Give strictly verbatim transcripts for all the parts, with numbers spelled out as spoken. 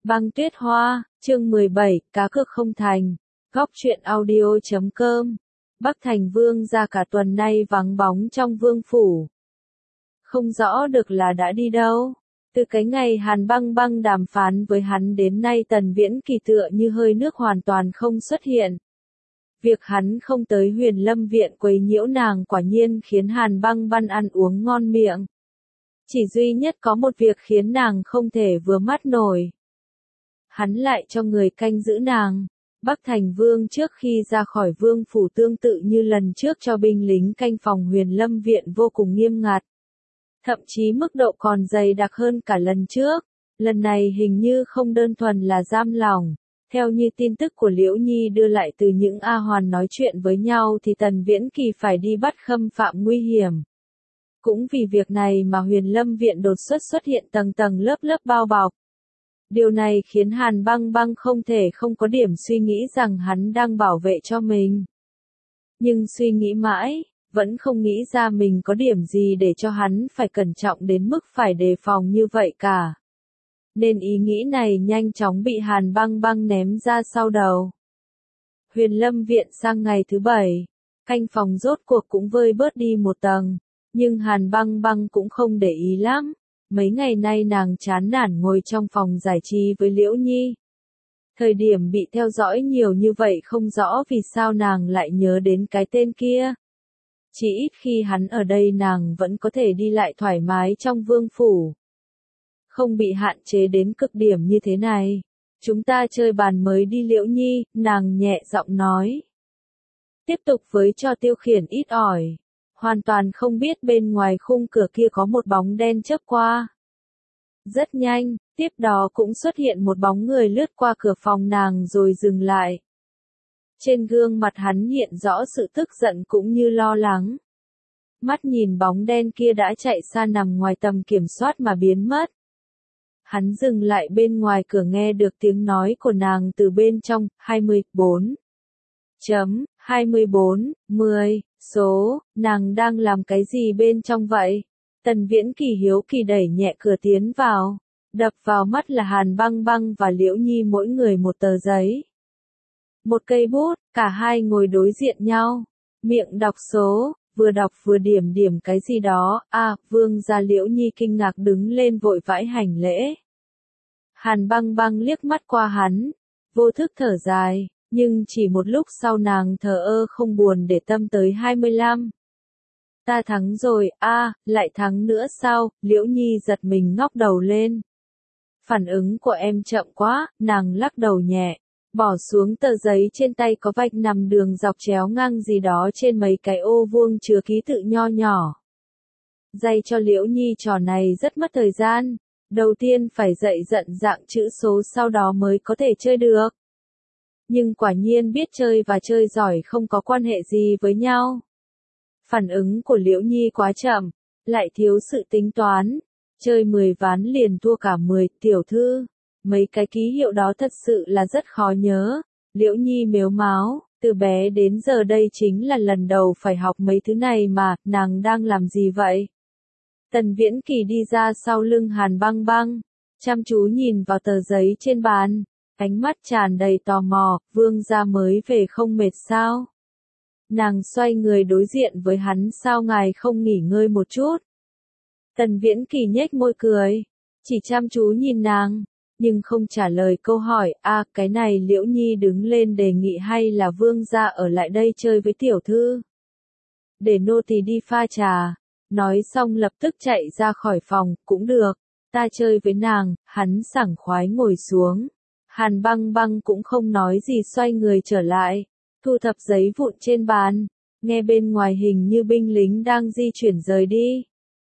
Băng tuyết hoa, chương mười bảy, cá cược không thành. Góc truyện audio chấm com. Bắc Thành Vương gia cả tuần nay vắng bóng trong vương phủ. Không rõ được là đã đi đâu. Từ cái ngày Hàn Băng Băng đàm phán với hắn đến nay Tần Viễn Kỳ tựa như hơi nước hoàn toàn không xuất hiện. Việc hắn không tới Huyền Lâm viện quấy nhiễu nàng quả nhiên khiến Hàn Băng Băng ăn uống ngon miệng. Chỉ duy nhất có một việc khiến nàng không thể vừa mắt nổi. Hắn lại cho người canh giữ nàng. Bắc Thành Vương trước khi ra khỏi vương phủ tương tự như lần trước cho binh lính canh phòng Huyền Lâm viện vô cùng nghiêm ngặt. Thậm chí mức độ còn dày đặc hơn cả lần trước. Lần này hình như không đơn thuần là giam lỏng. Theo như tin tức của Liễu Nhi đưa lại từ những A Hoàn nói chuyện với nhau thì Tần Viễn Kỳ phải đi bắt Khâm Phạm nguy hiểm. Cũng vì việc này mà Huyền Lâm viện đột xuất xuất hiện tầng tầng lớp lớp bao bọc. Điều này khiến Hàn Băng Băng không thể không có điểm suy nghĩ rằng hắn đang bảo vệ cho mình. Nhưng suy nghĩ mãi, vẫn không nghĩ ra mình có điểm gì để cho hắn phải cẩn trọng đến mức phải đề phòng như vậy cả. Nên ý nghĩ này nhanh chóng bị Hàn Băng Băng ném ra sau đầu. Huyền Lâm viện sang ngày thứ bảy, canh phòng rốt cuộc cũng vơi bớt đi một tầng, nhưng Hàn Băng Băng cũng không để ý lắm. Mấy ngày nay nàng chán nản ngồi trong phòng giải trí với Liễu Nhi. Thời điểm bị theo dõi nhiều như vậy không rõ vì sao nàng lại nhớ đến cái tên kia. Chỉ ít khi hắn ở đây nàng vẫn có thể đi lại thoải mái trong vương phủ. Không bị hạn chế đến cực điểm như thế này. Chúng ta chơi bàn mới đi Liễu Nhi, nàng nhẹ giọng nói. Tiếp tục với trò tiêu khiển ít ỏi. Hoàn toàn không biết bên ngoài khung cửa kia có một bóng đen chớp qua. Rất nhanh, tiếp đó cũng xuất hiện một bóng người lướt qua cửa phòng nàng rồi dừng lại. Trên gương mặt hắn hiện rõ sự tức giận cũng như lo lắng. Mắt nhìn bóng đen kia đã chạy xa nằm ngoài tầm kiểm soát mà biến mất. Hắn dừng lại bên ngoài cửa nghe được tiếng nói của nàng từ bên trong, hai mươi bốn chấm hai mươi bốn, mười, số, nàng đang làm cái gì bên trong vậy? Tần Viễn Kỳ hiếu kỳ đẩy nhẹ cửa tiến vào, đập vào mắt là Hàn Băng Băng và Liễu Nhi mỗi người một tờ giấy. Một cây bút, cả hai ngồi đối diện nhau, miệng đọc số, vừa đọc vừa điểm điểm cái gì đó, à, vương gia. Liễu Nhi kinh ngạc đứng lên vội vãi hành lễ. Hàn Băng Băng liếc mắt qua hắn, vô thức thở dài. Nhưng chỉ một lúc sau nàng thờ ơ không buồn để tâm tới hai mươi lăm. Ta thắng rồi, a, à, lại thắng nữa sao? Liễu Nhi giật mình ngóc đầu lên. Phản ứng của em chậm quá, nàng lắc đầu nhẹ, bỏ xuống tờ giấy trên tay có vạch nằm đường dọc chéo ngang gì đó trên mấy cái ô vuông chứa ký tự nho nhỏ. Dạy cho Liễu Nhi trò này rất mất thời gian, đầu tiên phải dạy dận dạng chữ số sau đó mới có thể chơi được. Nhưng quả nhiên biết chơi và chơi giỏi không có quan hệ gì với nhau. Phản ứng của Liễu Nhi quá chậm, lại thiếu sự tính toán. Chơi mười ván liền thua cả mười, tiểu thư. Mấy cái ký hiệu đó thật sự là rất khó nhớ. Liễu Nhi mếu máo, từ bé đến giờ đây chính là lần đầu phải học mấy thứ này mà, nàng đang làm gì vậy? Tần Viễn Kỳ đi ra sau lưng Hàn Băng Băng, chăm chú nhìn vào tờ giấy trên bàn. Ánh mắt tràn đầy tò mò, vương gia mới về không mệt sao? Nàng xoay người đối diện với hắn, sao ngài không nghỉ ngơi một chút? Tần Viễn Kỳ nhếch môi cười, chỉ chăm chú nhìn nàng, nhưng không trả lời câu hỏi. A, à, cái này Liễu Nhi đứng lên đề nghị hay là vương gia ở lại đây chơi với tiểu thư? Để nô tỳ đi pha trà. Nói xong lập tức chạy ra khỏi phòng, cũng được, ta chơi với nàng. Hắn sảng khoái ngồi xuống. Hàn Băng Băng cũng không nói gì xoay người trở lại, thu thập giấy vụn trên bàn, nghe bên ngoài hình như binh lính đang di chuyển rời đi.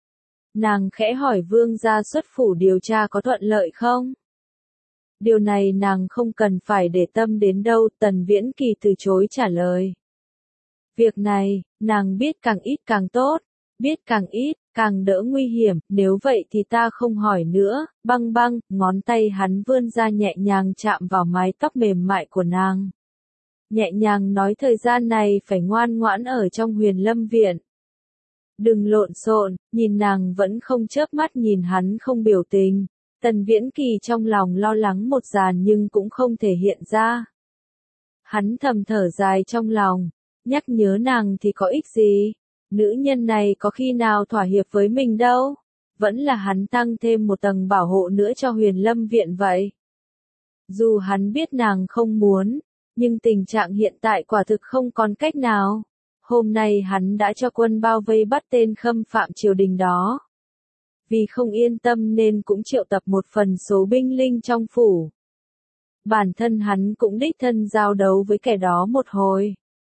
Nàng khẽ hỏi vương gia xuất phủ điều tra có thuận lợi không? Điều này nàng không cần phải để tâm đến đâu, Tần Viễn Kỳ từ chối trả lời. Việc này, nàng biết càng ít càng tốt, biết càng ít, càng đỡ nguy hiểm, nếu vậy thì ta không hỏi nữa. Băng Băng, ngón tay hắn vươn ra nhẹ nhàng chạm vào mái tóc mềm mại của nàng. Nhẹ nhàng nói thời gian này phải ngoan ngoãn ở trong Huyền Lâm viện. Đừng lộn xộn, nhìn nàng vẫn không chớp mắt nhìn hắn không biểu tình. Tần Viễn Kỳ trong lòng lo lắng một dàn nhưng cũng không thể hiện ra. Hắn thầm thở dài trong lòng, nhắc nhớ nàng thì có ích gì, nữ nhân này có khi nào thỏa hiệp với mình đâu, vẫn là hắn tăng thêm một tầng bảo hộ nữa cho Huyền Lâm Viện vậy. Dù hắn biết nàng không muốn, nhưng tình trạng hiện tại quả thực không còn cách nào. Hôm nay hắn đã cho quân bao vây bắt tên khâm phạm triều đình đó. Vì không yên tâm nên cũng triệu tập một phần số binh linh trong phủ. Bản thân hắn cũng đích thân giao đấu với kẻ đó một hồi.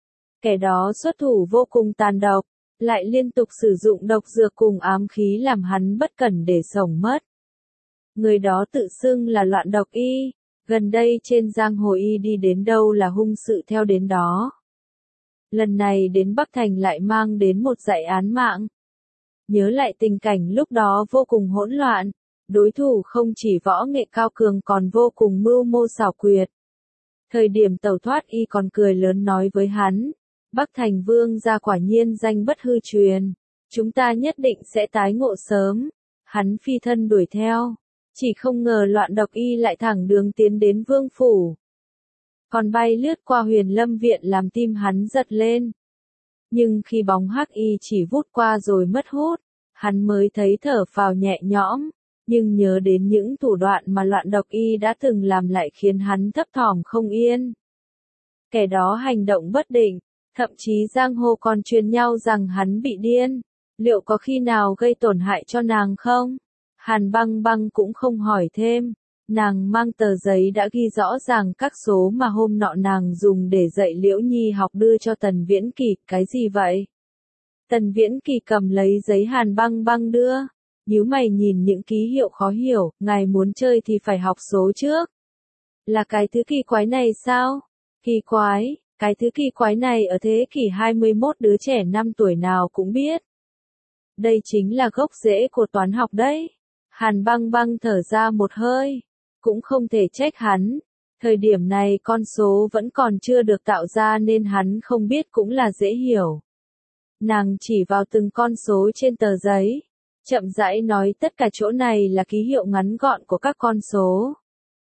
Kẻ đó xuất thủ vô cùng tàn độc, lại liên tục sử dụng độc dược cùng ám khí làm hắn bất cẩn để sống mất. Người đó tự xưng là Loạn Độc Y, gần đây trên giang hồ y đi đến đâu là hung sự theo đến đó. Lần này đến Bắc Thành lại mang đến một dạy án mạng. Nhớ lại tình cảnh lúc đó vô cùng hỗn loạn, đối thủ không chỉ võ nghệ cao cường còn vô cùng mưu mô xảo quyệt. Thời điểm tẩu thoát y còn cười lớn nói với hắn, Bắc Thành Vương gia quả nhiên danh bất hư truyền, chúng ta nhất định sẽ tái ngộ sớm. Hắn phi thân đuổi theo, chỉ không ngờ Loạn Độc Y lại thẳng đường tiến đến vương phủ. Còn bay lướt qua Huyền Lâm Viện làm tim hắn giật lên. Nhưng khi bóng hắc y chỉ vút qua rồi mất hút, hắn mới thấy thở phào nhẹ nhõm, nhưng nhớ đến những thủ đoạn mà Loạn Độc Y đã từng làm lại khiến hắn thấp thỏm không yên. Kẻ đó hành động bất định, thậm chí giang hồ còn truyền nhau rằng hắn bị điên, liệu có khi nào gây tổn hại cho nàng không? Hàn Băng Băng cũng không hỏi thêm, nàng mang tờ giấy đã ghi rõ ràng các số mà hôm nọ nàng dùng để dạy Liễu Nhi học đưa cho Tần Viễn Kỳ, cái gì vậy? Tần Viễn Kỳ cầm lấy giấy Hàn Băng Băng đưa, nhíu mày nhìn những ký hiệu khó hiểu, ngài muốn chơi thì phải học số trước. Là cái thứ kỳ quái này sao? Kỳ quái, cái thứ kỳ quái này ở thế kỷ hai mươi mốt đứa trẻ năm tuổi nào cũng biết. Đây chính là gốc rễ của toán học đấy. Hàn Băng Băng thở ra một hơi, cũng không thể trách hắn, thời điểm này con số vẫn còn chưa được tạo ra nên hắn không biết cũng là dễ hiểu. Nàng chỉ vào từng con số trên tờ giấy, chậm rãi nói tất cả chỗ này là ký hiệu ngắn gọn của các con số.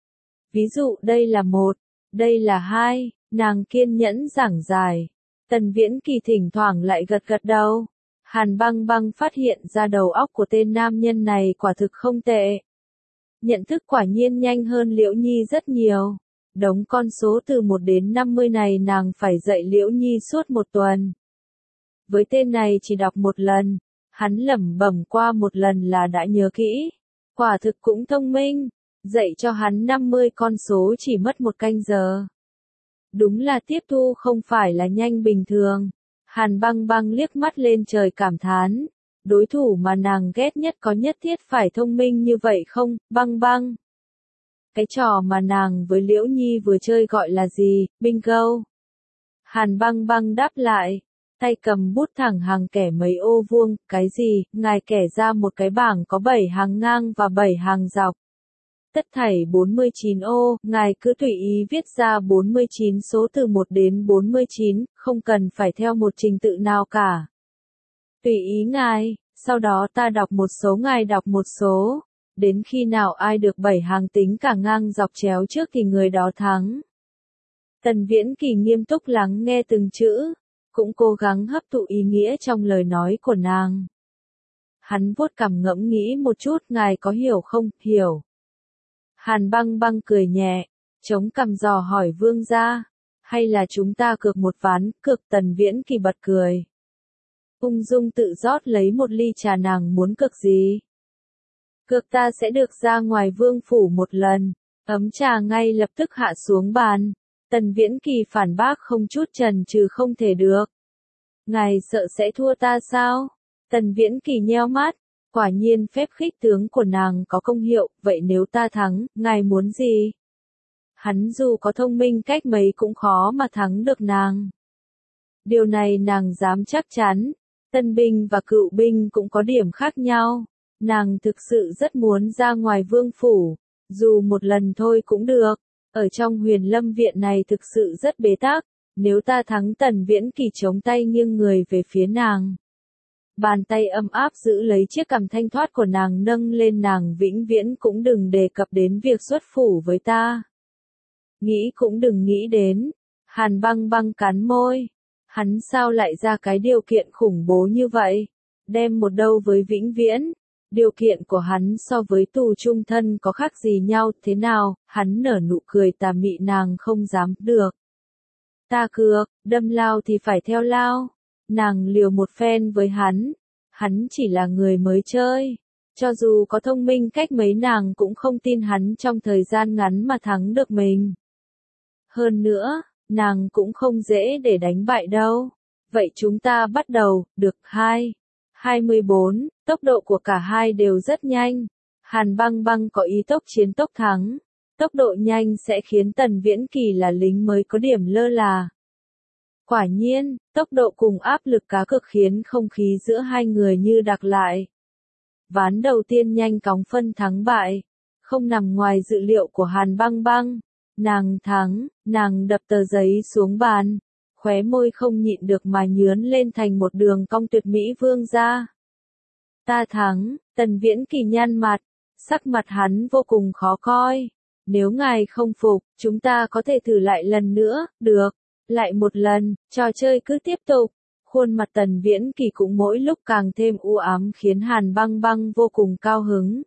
Ví dụ đây là một, đây là hai, nàng kiên nhẫn giảng giải. Tần Viễn Kỳ thỉnh thoảng lại gật gật đầu. Hàn Băng Băng phát hiện ra đầu óc của tên nam nhân này quả thực không tệ. Nhận thức quả nhiên nhanh hơn Liễu Nhi rất nhiều. Đống con số từ một đến năm mươi này nàng phải dạy Liễu Nhi suốt một tuần. Với tên này chỉ đọc một lần, hắn lẩm bẩm qua một lần là đã nhớ kỹ. Quả thực cũng thông minh, dạy cho hắn năm mươi con số chỉ mất một canh giờ. Đúng là tiếp thu không phải là nhanh bình thường. Hàn Băng Băng liếc mắt lên trời cảm thán, đối thủ mà nàng ghét nhất có nhất thiết phải thông minh như vậy không, Băng Băng? Cái trò mà nàng với Liễu Nhi vừa chơi gọi là gì, bingo? Hàn Băng Băng đáp lại, tay cầm bút thẳng hàng kẻ mấy ô vuông, cái gì, ngài kẻ ra một cái bảng có bảy hàng ngang và bảy hàng dọc. Tất thảy bốn mươi chín ô, ngài cứ tùy ý viết ra bốn mươi chín số từ một đến bốn mươi chín, không cần phải theo một trình tự nào cả. Tùy ý ngài, sau đó ta đọc một số ngài đọc một số, đến khi nào ai được bảy hàng tính cả ngang dọc chéo trước thì người đó thắng. Tần Viễn Kỳ nghiêm túc lắng nghe từng chữ, cũng cố gắng hấp thụ ý nghĩa trong lời nói của nàng. Hắn vuốt cằm ngẫm nghĩ một chút, ngài có hiểu không? Hiểu. Hàn Băng Băng cười nhẹ, chống cằm dò hỏi vương gia, hay là chúng ta cược một ván, cược? Tần Viễn Kỳ bật cười. Ung dung tự rót lấy một ly trà, nàng muốn cược gì? Cược ta sẽ được ra ngoài vương phủ một lần. Ấm trà ngay lập tức hạ xuống bàn. Tần Viễn Kỳ phản bác không chút chần chừ, không thể được. Ngài sợ sẽ thua ta sao? Tần Viễn Kỳ nheo mắt. Quả nhiên phép khích tướng của nàng có công hiệu, vậy nếu ta thắng, ngài muốn gì? Hắn dù có thông minh cách mấy cũng khó mà thắng được nàng. Điều này nàng dám chắc chắn. Tân binh và cựu binh cũng có điểm khác nhau. Nàng thực sự rất muốn ra ngoài vương phủ, dù một lần thôi cũng được. Ở trong Huyền Lâm Viện này thực sự rất bế tắc, nếu ta thắng, Tần Viễn Kỳ chống tay nghiêng người về phía nàng. Bàn tay ấm áp giữ lấy chiếc cằm thanh thoát của nàng nâng lên, nàng vĩnh viễn cũng đừng đề cập đến việc xuất phủ với ta. Nghĩ cũng đừng nghĩ đến. Hàn Băng Băng cắn môi. Hắn sao lại ra cái điều kiện khủng bố như vậy? Đem một đâu với vĩnh viễn? Điều kiện của hắn so với tù chung thân có khác gì nhau thế nào? Hắn nở nụ cười tà mị, nàng không dám được. Ta cược, đâm lao thì phải theo lao. Nàng liều một phen với hắn. Hắn chỉ là người mới chơi. Cho dù có thông minh cách mấy nàng cũng không tin hắn trong thời gian ngắn mà thắng được mình. Hơn nữa, nàng cũng không dễ để đánh bại đâu. Vậy chúng ta bắt đầu, được hai. hai mươi bốn, tốc độ của cả hai đều rất nhanh. Hàn Băng Băng có ý tốc chiến tốc thắng. Tốc độ nhanh sẽ khiến Tần Viễn Kỳ là lính mới có điểm lơ là. Quả nhiên, tốc độ cùng áp lực cá cược khiến không khí giữa hai người như đặc lại. Ván đầu tiên nhanh chóng phân thắng bại. Không nằm ngoài dự liệu của Hàn Băng Băng. Nàng thắng, nàng đập tờ giấy xuống bàn. Khóe môi không nhịn được mà nhướn lên thành một đường cong tuyệt mỹ. Vương gia. Ta thắng. Tần Viễn Kỳ nhăn mặt. Sắc mặt hắn vô cùng khó coi. Nếu ngài không phục, chúng ta có thể thử lại lần nữa, được. Lại một lần, trò chơi cứ tiếp tục. Khuôn mặt Tần Viễn Kỳ cũng mỗi lúc càng thêm u ám khiến Hàn Băng Băng vô cùng cao hứng.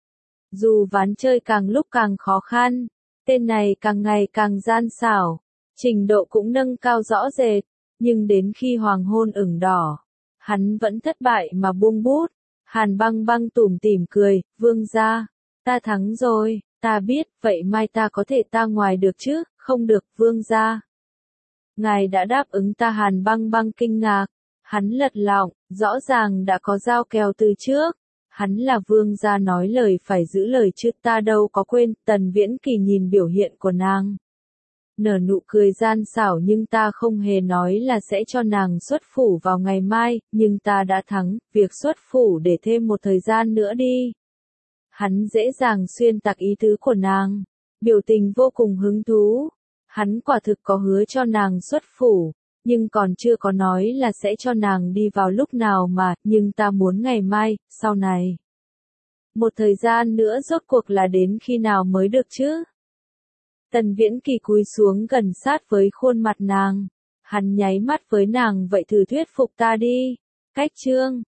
Dù ván chơi càng lúc càng khó khăn, tên này càng ngày càng gian xảo, trình độ cũng nâng cao rõ rệt, nhưng đến khi hoàng hôn ửng đỏ, hắn vẫn thất bại mà buông bút. Hàn Băng Băng tủm tỉm cười, vương gia, ta thắng rồi, ta biết, vậy mai ta có thể ta ngoài được chứ, không được, vương gia. Ngài đã đáp ứng ta. Hàn Băng Băng kinh ngạc, hắn lật lọng, rõ ràng đã có giao kèo từ trước. Hắn là vương gia nói lời phải giữ lời chứ, ta đâu có quên. Tần Viễn Kỳ nhìn biểu hiện của nàng, nở nụ cười gian xảo, nhưng ta không hề nói là sẽ cho nàng xuất phủ vào ngày mai, nhưng ta đã thắng, việc xuất phủ để thêm một thời gian nữa đi. Hắn dễ dàng xuyên tạc ý tứ của nàng, biểu tình vô cùng hứng thú. Hắn quả thực có hứa cho nàng xuất phủ, nhưng còn chưa có nói là sẽ cho nàng đi vào lúc nào mà, nhưng ta muốn ngày mai, sau này. Một thời gian nữa rốt cuộc là đến khi nào mới được chứ? Tần Viễn Kỳ cúi xuống gần sát với khuôn mặt nàng. Hắn nháy mắt với nàng, vậy thử thuyết phục ta đi. Cách chương